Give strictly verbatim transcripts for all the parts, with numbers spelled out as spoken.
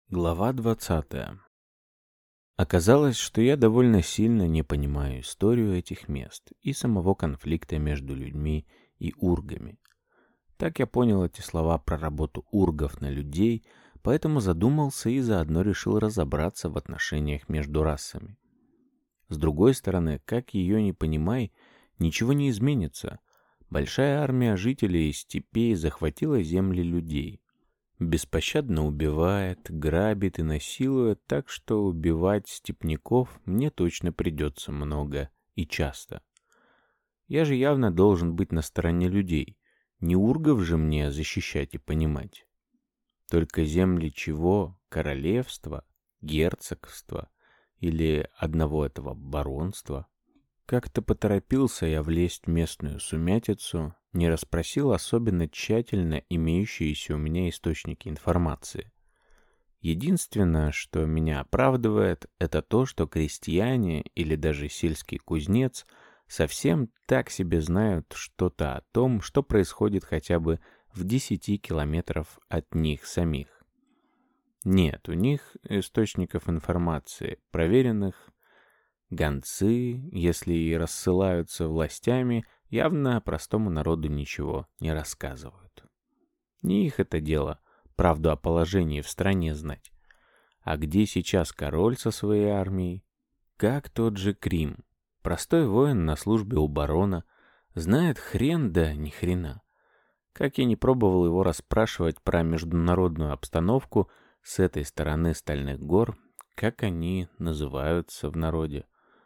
Глава двадцатая. Оказалось, что я довольно сильно не понимаю историю этих мест и самого конфликта между людьми и ургами. Так я понял эти слова про работу ургов на людей, поэтому задумался и заодно решил разобраться в отношениях между расами. С другой стороны, как ее не понимай, ничего не изменится. Большая армия жителей степей захватила земли людей. Беспощадно убивает, грабит и насилует, так что убивать степняков мне точно придется много и часто. Я же явно должен быть на стороне людей, не ургов же мне защищать и понимать. Только земли чего, королевства, герцогства или одного этого баронства? Как-то поторопился я влезть в местную сумятицу, не расспросил особенно тщательно имеющиеся у меня источники информации. Единственное, что меня оправдывает, это то, что крестьяне или даже сельский кузнец совсем так себе знают что-то о том, что происходит хотя бы в десяти километров от них самих. Нет, у них источников информации, проверенных. Гонцы, если и рассылаются властями, явно простому народу ничего не рассказывают. Не их это дело, правду о положении в стране знать. А где сейчас король со своей армией? Как тот же Крим. Простой воин на службе у барона, знает хрен да ни хрена. Как я не пробовал его расспрашивать про международную обстановку с этой стороны Стальных гор, как они называются в народе.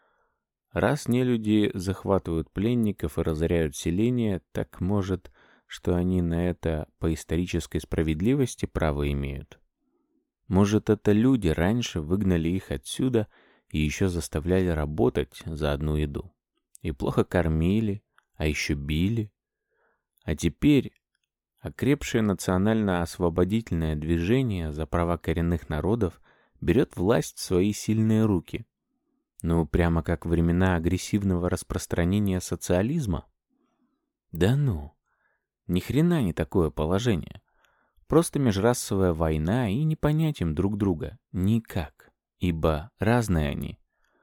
Раз нелюди захватывают пленников и разоряют селения, так может, что они на это по исторической справедливости право имеют? Может, это люди раньше выгнали их отсюда и еще заставляли работать за одну еду? И плохо кормили, а еще били? А теперь окрепшее национально-освободительное движение за права коренных народов берет власть в свои сильные руки. Ну, прямо как времена агрессивного распространения социализма? Да ну, ни хрена не такое положение. Просто межрасовая война и не понять им друг друга никак, ибо разные они.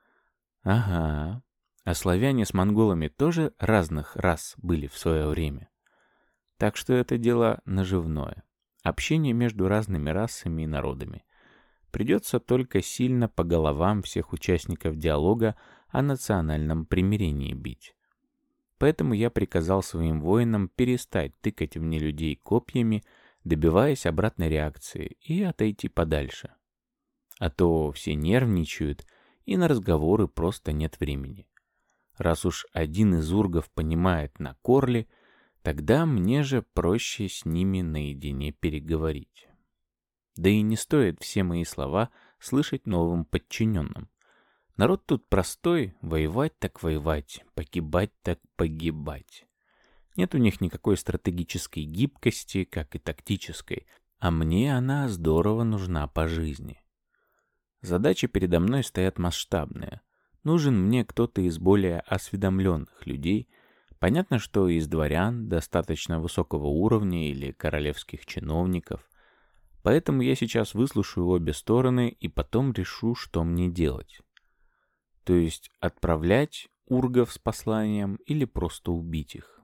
Ага, а славяне с монголами тоже разных рас были в свое время. Так что это дело наживное. Общение между разными расами и народами. Придется только сильно по головам всех участников диалога о национальном примирении бить. Поэтому я приказал своим воинам перестать тыкать в нелюдей копьями, добиваясь обратной реакции, и отойти подальше. А то все нервничают, и на разговоры просто нет времени. Раз уж один из ургов понимает на корле, тогда мне же проще с ними наедине переговорить. Да и не стоит все мои слова слышать новым подчиненным. Народ тут простой, воевать так воевать, погибать так погибать. Нет у них никакой стратегической гибкости, как и тактической, а мне она здорово нужна по жизни. Задачи передо мной стоят масштабные. Нужен мне кто-то из более осведомленных людей. Понятно, что из дворян достаточно высокого уровня или королевских чиновников. Поэтому я сейчас выслушаю обе стороны и потом решу, что мне делать. То есть отправлять ургов с посланием или просто убить их.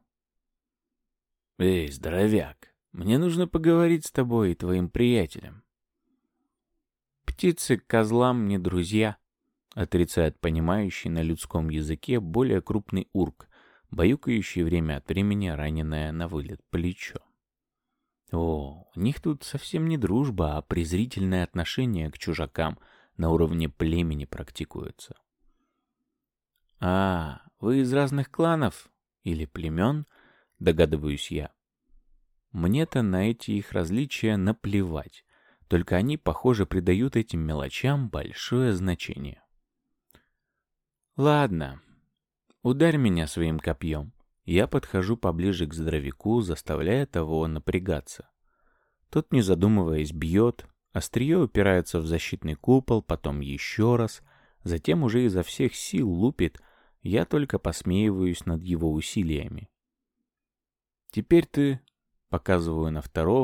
«Эй, здоровяк, мне нужно поговорить с тобой и твоим приятелем». «Птицы к козлам не друзья», — отрицает понимающий на людском языке более крупный ург, баюкающий время от времени раненое на вылет плечо. О, у них тут совсем не дружба, а презрительное отношение к чужакам на уровне племени практикуется. А, вы из разных кланов или племен, догадываюсь я. Мне-то на эти их различия наплевать, только они, похоже, придают этим мелочам большое значение. Ладно, ударь меня своим копьем. Я подхожу поближе к здоровяку, заставляя того напрягаться. Тот, не задумываясь, бьет, острие упирается в защитный купол, потом еще раз, затем уже изо всех сил лупит, я только посмеиваюсь над его усилиями. «Теперь ты», — показываю на второго,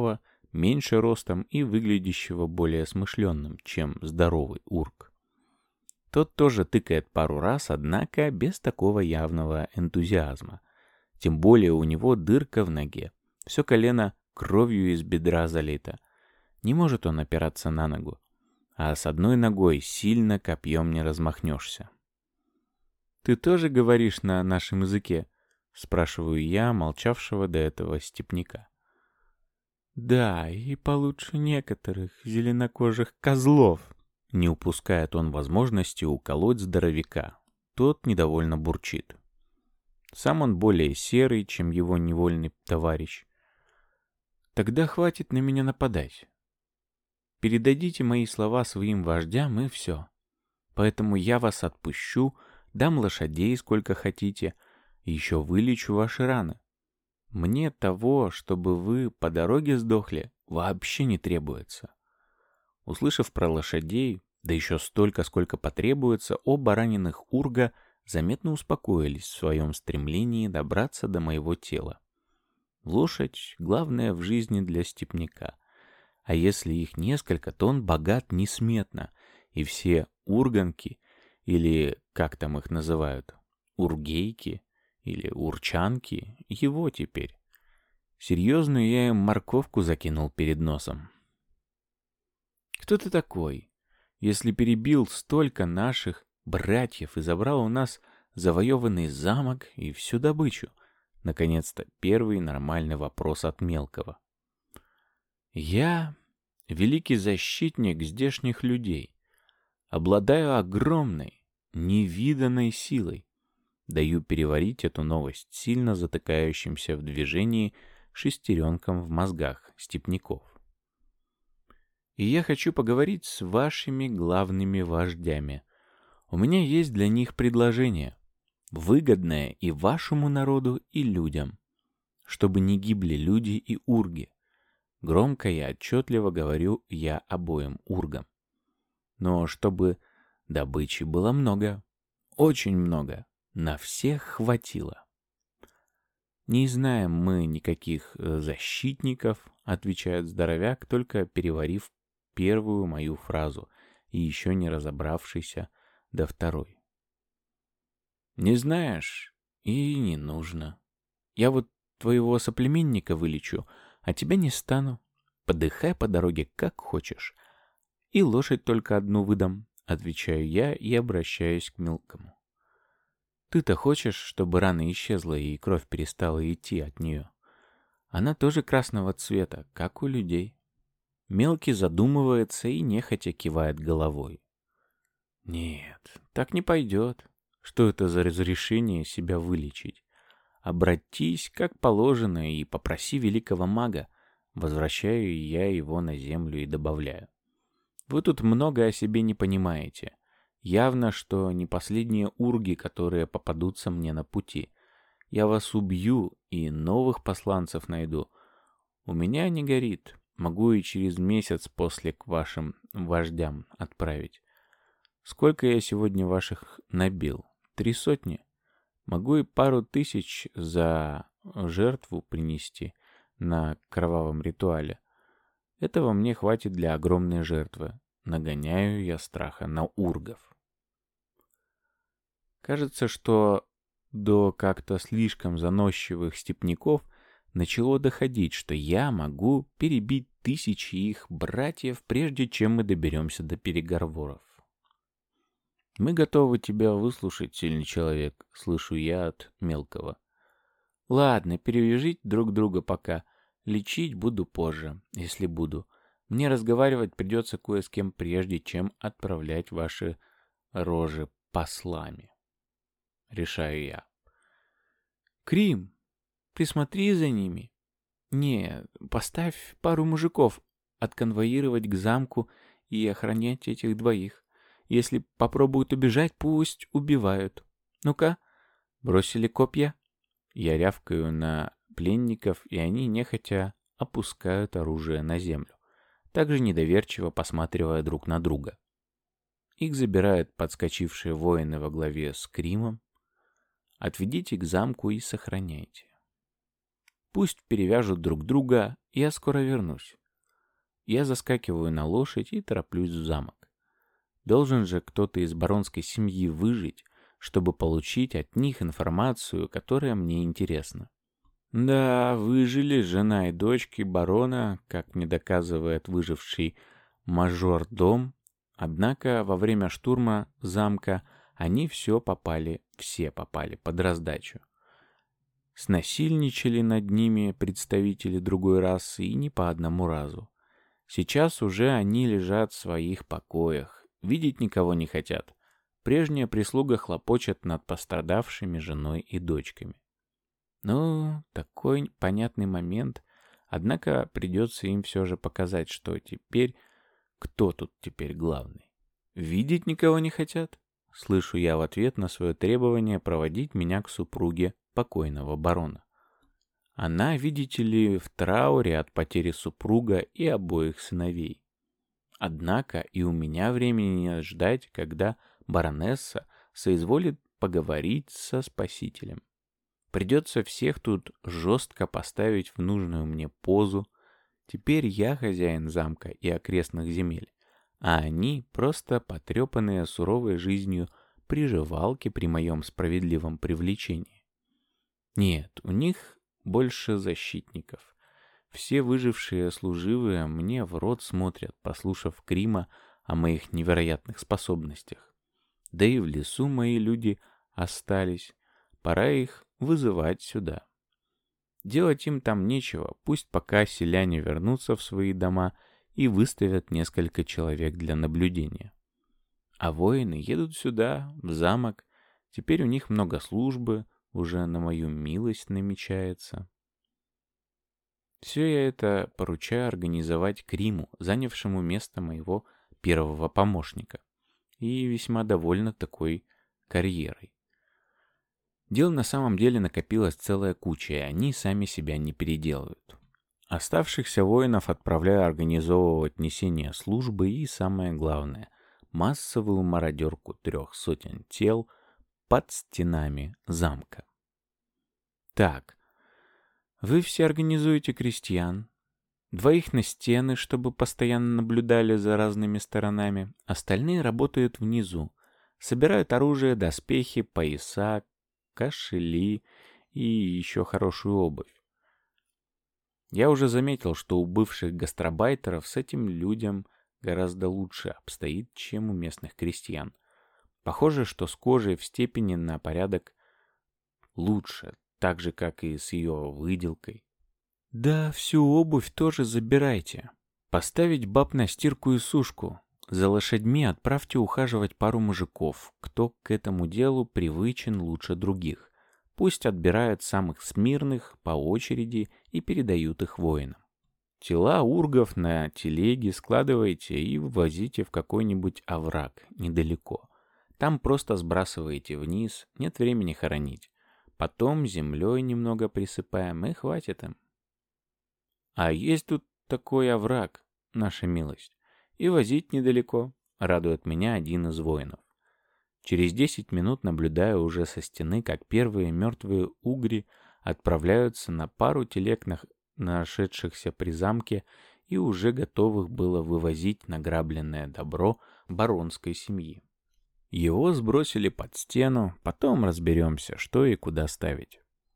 меньше ростом и выглядящего более смышленным, чем здоровый урк. Тот тоже тыкает пару раз, однако без такого явного энтузиазма. Тем более у него дырка в ноге. Все колено кровью из бедра залито. Не может он опираться на ногу. А с одной ногой сильно копьем не размахнешься. «Ты тоже говоришь на нашем языке?» — спрашиваю я, молчавшего до этого степняка. «Да, и получше некоторых зеленокожих козлов», — не упускает он возможности уколоть здоровяка. Тот недовольно бурчит. Сам он более серый, чем его невольный товарищ. «Тогда хватит на меня нападать. Передадите мои слова своим вождям, и все. Поэтому я вас отпущу, дам лошадей сколько хотите, и еще вылечу ваши раны. Мне того, чтобы вы по дороге сдохли, вообще не требуется». Услышав про лошадей, да еще столько, сколько потребуется, оба раненых урга заметно успокоились в своем стремлении добраться до моего тела. Лошадь — главное в жизни для степняка. А если их несколько, то он богат несметно, и все урганки, или как там их называют, ургейки или урчанки, его теперь. Серьезную я им морковку закинул перед носом. «Кто ты такой, если перебил столько наших братьев и забрал у нас завоеванный замок и всю добычу?» Наконец-то первый нормальный вопрос от мелкого. «Я великий защитник здешних людей. Обладаю огромной, невиданной силой. Даю переварить эту новость сильно затыкающимся в движении шестеренкам в мозгах степняков. И я хочу поговорить с вашими главными вождями. У меня есть для них предложение, выгодное и вашему народу, и людям, чтобы не гибли люди и урги. Громко и отчетливо говорю я обоим ургам. Но чтобы добычи было много, очень много, на всех хватило. «Не знаем мы никаких защитников», — отвечает здоровяк, только переварив первую мою фразу и еще не разобравшийся до второй. «Не знаешь, и не нужно. Я вот твоего соплеменника вылечу, а тебя не стану. Подыхай по дороге как хочешь. И лошадь только одну выдам», — отвечаю я и обращаюсь к мелкому. «Ты-то хочешь, чтобы рана исчезла и кровь перестала идти от нее? Она тоже красного цвета, как у людей». Мелкий задумывается и нехотя кивает головой. «Нет, так не пойдет. Что это за разрешение себя вылечить? Обратись, как положено, и попроси великого мага». Возвращаю я его на землю и добавляю. «Вы тут много о себе не понимаете. Явно, что не последние урги, которые попадутся мне на пути. Я вас убью и новых посланцев найду. У меня не горит. Могу и через месяц после к вашим вождям отправить. Сколько я сегодня ваших набил? Три сотни? Могу и пару тысяч за жертву принести на кровавом ритуале. Этого мне хватит для огромной жертвы. Нагоняю я страха на ургов». Кажется, что до как-то слишком заносчивых степняков начало доходить, что я могу перебить тысячи их братьев, прежде чем мы доберемся до переговоров. «Мы готовы тебя выслушать, сильный человек», — слышу я от мелкого. «Ладно, перевяжите друг друга пока. Лечить буду позже, если буду. Мне разговаривать придется кое с кем, прежде чем отправлять ваши рожи послами. Решаю я. Крим, присмотри за ними. Не, поставь пару мужиков отконвоировать к замку и охранять этих двоих. Если попробуют убежать, пусть убивают. Ну-ка, бросили копья?» Я рявкаю на пленников, и они нехотя опускают оружие на землю, также недоверчиво посматривая друг на друга. Их забирают подскочившие воины во главе с Кримом. «Отведите к замку и сохраняйте. Пусть перевяжут друг друга, я скоро вернусь. Я заскакиваю на лошадь и тороплюсь в замок. Должен же кто-то из баронской семьи выжить, чтобы получить от них информацию, которая мне интересна. Да, выжили жена и дочки барона, как мне доказывает выживший мажордом. Однако во время штурма замка они все попали, все попали под раздачу. Снасильничали над ними представители другой расы и не по одному разу. Сейчас уже они лежат в своих покоях, видеть никого не хотят. Прежняя прислуга хлопочет над пострадавшими женой и дочками. Ну, такой понятный момент, однако придется им все же показать, что теперь, кто тут теперь главный. Видеть никого не хотят? Слышу я в ответ на свое требование проводить меня к супруге покойного барона. Она, видите ли, в трауре от потери супруга и обоих сыновей. Однако и у меня времени нет ждать, когда баронесса соизволит поговорить со спасителем. Придется всех тут жестко поставить в нужную мне позу. Теперь я хозяин замка и окрестных земель, а они просто потрепанные суровой жизнью приживалки при моем справедливом привлечении. Нет, у них больше защитников. Все выжившие служивые мне в рот смотрят, послушав Крима о моих невероятных способностях. Да и в лесу мои люди остались, пора их вызывать сюда. Делать им там нечего, пусть пока селяне вернутся в свои дома и выставят несколько человек для наблюдения. А воины едут сюда, в замок, теперь у них много службы, уже на мою милость намечается. Все я это поручаю организовать Криму, занявшему место моего первого помощника, и весьма довольна такой карьерой. Дел на самом деле накопилась целая куча, и они сами себя не переделывают. Оставшихся воинов отправляю организовывать несение службы и, самое главное, массовую мародерку трех сотен тел под стенами замка. Так, вы все организуете крестьян, двоих на стены, чтобы постоянно наблюдали за разными сторонами, остальные работают внизу, собирают оружие, доспехи, пояса, кошели и еще хорошую обувь. Я уже заметил, что у бывших гастробайтеров с этим людям гораздо лучше обстоит, чем у местных крестьян. Похоже, что с кожей в степени на порядок лучше, так же, как и с ее выделкой. Да, всю обувь тоже забирайте. Поставить баб на стирку и сушку. За лошадьми отправьте ухаживать пару мужиков, кто к этому делу привычен лучше других. Пусть отбирают самых смирных по очереди и передают их воинам. Тела ургов на телеге складывайте и ввозите в какой-нибудь овраг недалеко. Там просто сбрасываете вниз, нет времени хоронить. Потом землей немного присыпаем и хватит им. А есть тут такой овраг, наша милость. И возить недалеко, радует меня один из воинов. Через десять минут наблюдаю уже со стены, как первые мертвые угри отправляются на пару телег, нашедшихся при замке, и уже готовых было вывозить награбленное добро баронской семьи. Его сбросили под стену, потом разберемся, что и куда ставить.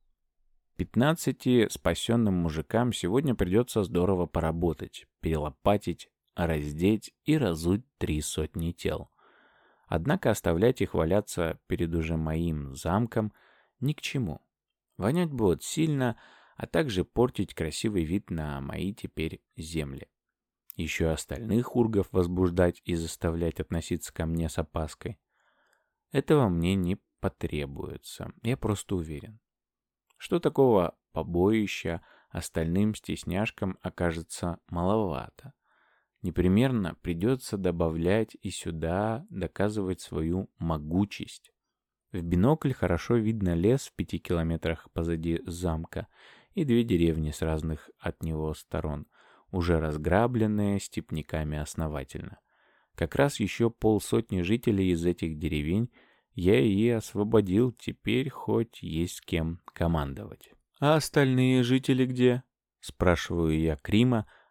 Пятнадцати спасенным мужикам сегодня придется здорово поработать, перелопатить, раздеть и разуть три сотни тел. Однако оставлять их валяться перед уже моим замком ни к чему. Вонять будут сильно, а также портить красивый вид на мои теперь земли. Еще остальных ургов возбуждать и заставлять относиться ко мне с опаской. Этого мне не потребуется, я просто уверен. Что такого побоища остальным стесняшкам окажется маловато. Непременно придется добавлять и сюда доказывать свою могучесть. В бинокль хорошо видно лес в пяти километрах позади замка и две деревни с разных от него сторон, уже разграбленные степняками основательно. Как раз еще полсотни жителей из этих деревень я и освободил, теперь хоть есть с кем командовать. «А остальные жители где?» — спрашиваю я Крима,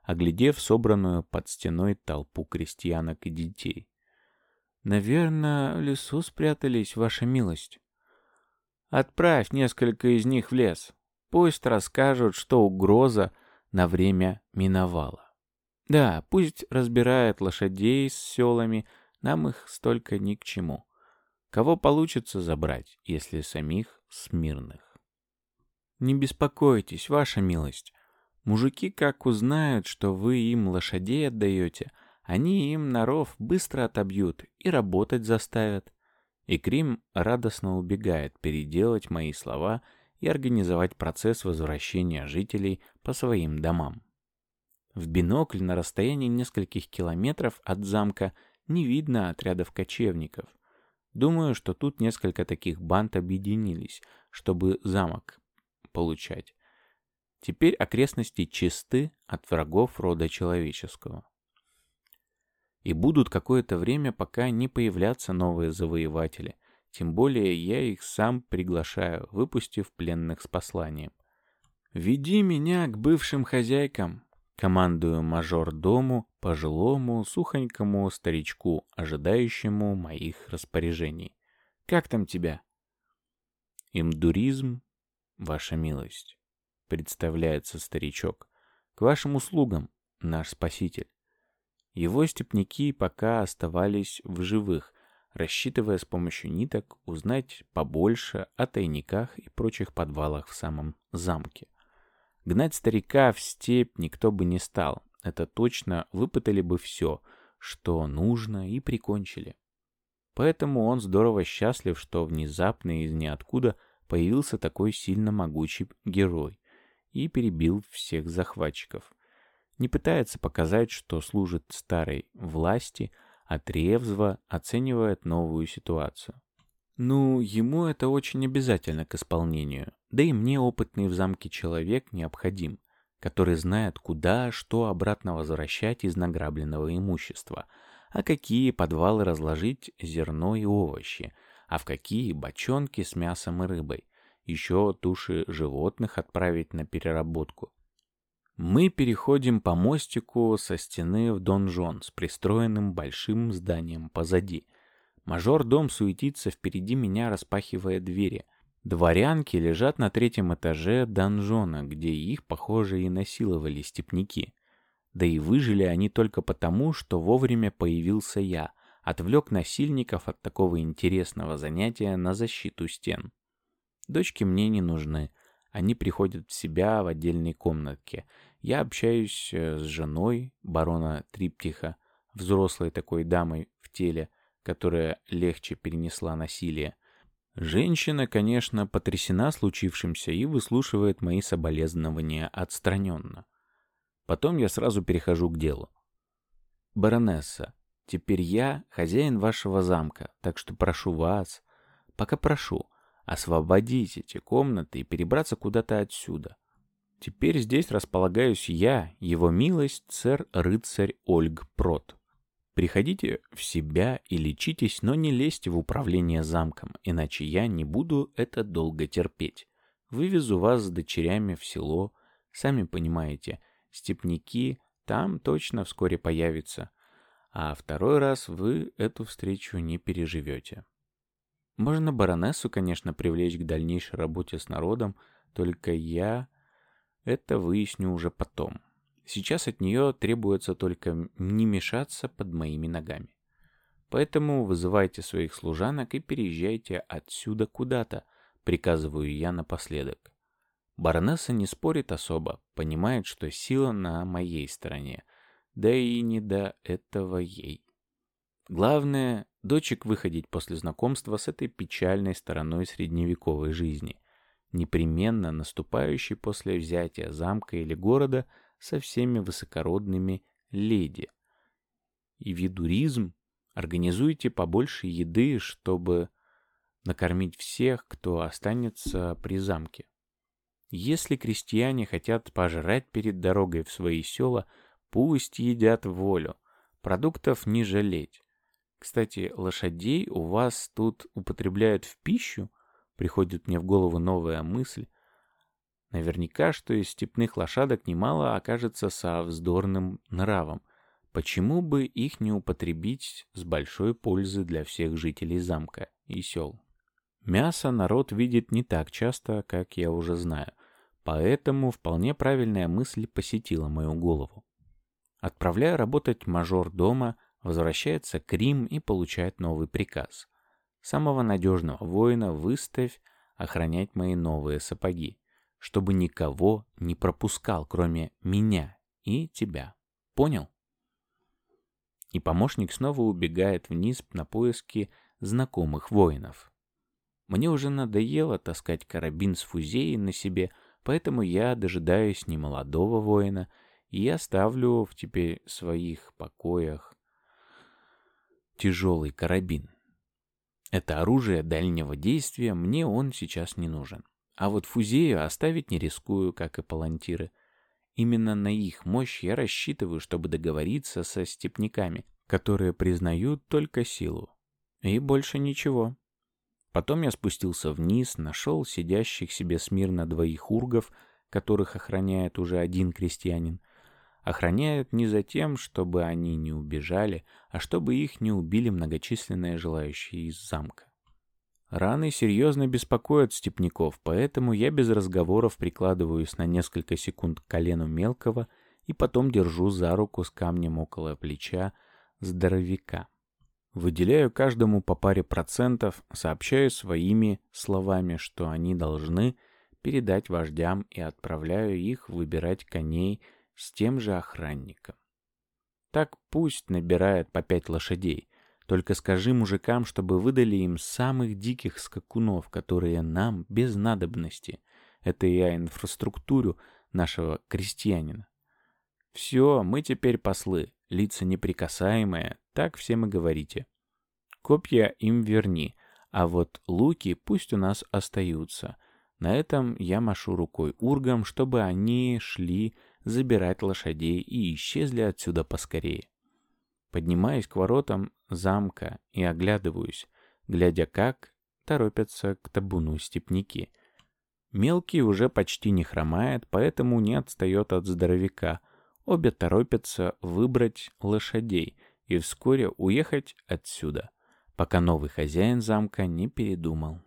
оглядев собранную под стеной толпу крестьянок и детей. «Наверное, в лесу спрятались, ваша милость». «Отправь несколько из них в лес. Пусть расскажут, что угроза на время миновала. Да, пусть разбирают лошадей с селами, нам их столько ни к чему. Кого получится забрать, если самих смирных?» «Не беспокойтесь, ваша милость. Мужики, как узнают, что вы им лошадей отдаете, они им на ров быстро отобьют и работать заставят». И Крим радостно убегает переделать мои слова и организовать процесс возвращения жителей по своим домам. В бинокль на расстоянии нескольких километров от замка не видно отрядов кочевников. Думаю, что тут несколько таких банд объединились, чтобы замок получать. Теперь окрестности чисты от врагов рода человеческого. И будут какое-то время, пока не появлятся новые завоеватели. Тем более я их сам приглашаю, выпустив пленных с посланием. «Веди меня к бывшим хозяйкам», — командую мажор-дому, пожилому, сухонькому старичку, ожидающему моих распоряжений. «Как там тебя?» «Имдуризм, ваша милость», — представляется старичок. «К вашим услугам, наш спаситель». Его степняки пока оставались в живых, рассчитывая с помощью ниток узнать побольше о тайниках и прочих подвалах в самом замке. Гнать старика в степь никто бы не стал, это точно выпытали бы все, что нужно, и прикончили. Поэтому он здорово счастлив, что внезапно из ниоткуда появился такой сильно могучий герой и перебил всех захватчиков. Не пытается показать, что служит старой власти, а трезво оценивает новую ситуацию. Ну, ему это очень обязательно к исполнению. Да и мне опытный в замке человек необходим, который знает, куда, что обратно возвращать из награбленного имущества, а какие подвалы разложить зерно и овощи, а в какие бочонки с мясом и рыбой, еще туши животных отправить на переработку. Мы переходим по мостику со стены в донжон с пристроенным большим зданием позади. Мажор-дом суетится впереди меня, распахивая двери. Дворянки лежат на третьем этаже донжона, где их, похоже, и насиловали степняки. Да и выжили они только потому, что вовремя появился я, отвлек насильников от такого интересного занятия на защиту стен. Дочки мне не нужны. Они приходят в себя в отдельной комнатке. Я общаюсь с женой барона Триптиха, взрослой такой дамой в теле, которая легче перенесла насилие. Женщина, конечно, потрясена случившимся и выслушивает мои соболезнования отстраненно. Потом я сразу перехожу к делу. «Баронесса, теперь я хозяин вашего замка, так что прошу вас, пока прошу, освободить эти комнаты и перебраться куда-то отсюда. Теперь здесь располагаюсь я, его милость, сэр-рыцарь Ольг Прот. Приходите в себя и лечитесь, но не лезьте в управление замком, иначе я не буду это долго терпеть. Вывезу вас с дочерями в село, сами понимаете, степняки там точно вскоре появятся, а второй раз вы эту встречу не переживете». Можно баронессу, конечно, привлечь к дальнейшей работе с народом, только я это выясню уже потом. Сейчас от нее требуется только не мешаться под моими ногами. Поэтому вызывайте своих служанок и переезжайте отсюда куда-то, приказываю я напоследок. Баронесса не спорит особо, понимает, что сила на моей стороне, да и не до этого ей. Главное, дочек выходить после знакомства с этой печальной стороной средневековой жизни, непременно наступающей после взятия замка или города со всеми высокородными леди. И видуризм, организуйте побольше еды, чтобы накормить всех, кто останется при замке. Если крестьяне хотят пожрать перед дорогой в свои села, пусть едят в волю, продуктов не жалеть. Кстати, лошадей у вас тут употребляют в пищу? Приходит мне в голову новая мысль. Наверняка, что из степных лошадок немало окажется со вздорным нравом. Почему бы их не употребить с большой пользой для всех жителей замка и сел? Мясо народ видит не так часто, как я уже знаю, поэтому вполне правильная мысль посетила мою голову. Отправляя работать мажор дома, возвращается к Рим и получает новый приказ. Самого надежного воина выставь охранять мои новые сапоги, чтобы никого не пропускал, кроме меня и тебя. Понял? И помощник снова убегает вниз на поиски знакомых воинов. Мне уже надоело таскать карабин с фузеей на себе, поэтому я дожидаюсь немолодого воина и оставлю в теперь своих покоях тяжелый карабин. Это оружие дальнего действия, мне он сейчас не нужен. А вот фузею оставить не рискую, как и палантиры. Именно на их мощь я рассчитываю, чтобы договориться со степняками, которые признают только силу. И больше ничего. Потом я спустился вниз, нашел сидящих себе смирно двоих ургов, которых охраняет уже один крестьянин. Охраняют не за тем, чтобы они не убежали, а чтобы их не убили многочисленные желающие из замка. Раны серьезно беспокоят степняков, поэтому я без разговоров прикладываюсь на несколько секунд к колену мелкого и потом держу за руку с камнем около плеча здоровяка. Выделяю каждому по паре процентов, сообщаю своими словами, что они должны передать вождям, и отправляю их выбирать коней с тем же охранником. Так пусть набирает по пять лошадей. Только скажи мужикам, чтобы выдали им самых диких скакунов, которые нам без надобности. Это я инфраструктуру нашего крестьянина. Все, мы теперь послы, лица неприкасаемые, так всем и говорите. Копья им верни, а вот луки пусть у нас остаются. На этом я машу рукой ургам, чтобы они шли забирать лошадей и исчезли отсюда поскорее. Поднимаюсь к воротам замка и оглядываюсь, глядя, как торопятся к табуну степняки. Мелкий уже почти не хромает, поэтому не отстает от здоровяка. Обе торопятся выбрать лошадей и вскоре уехать отсюда, пока новый хозяин замка не передумал.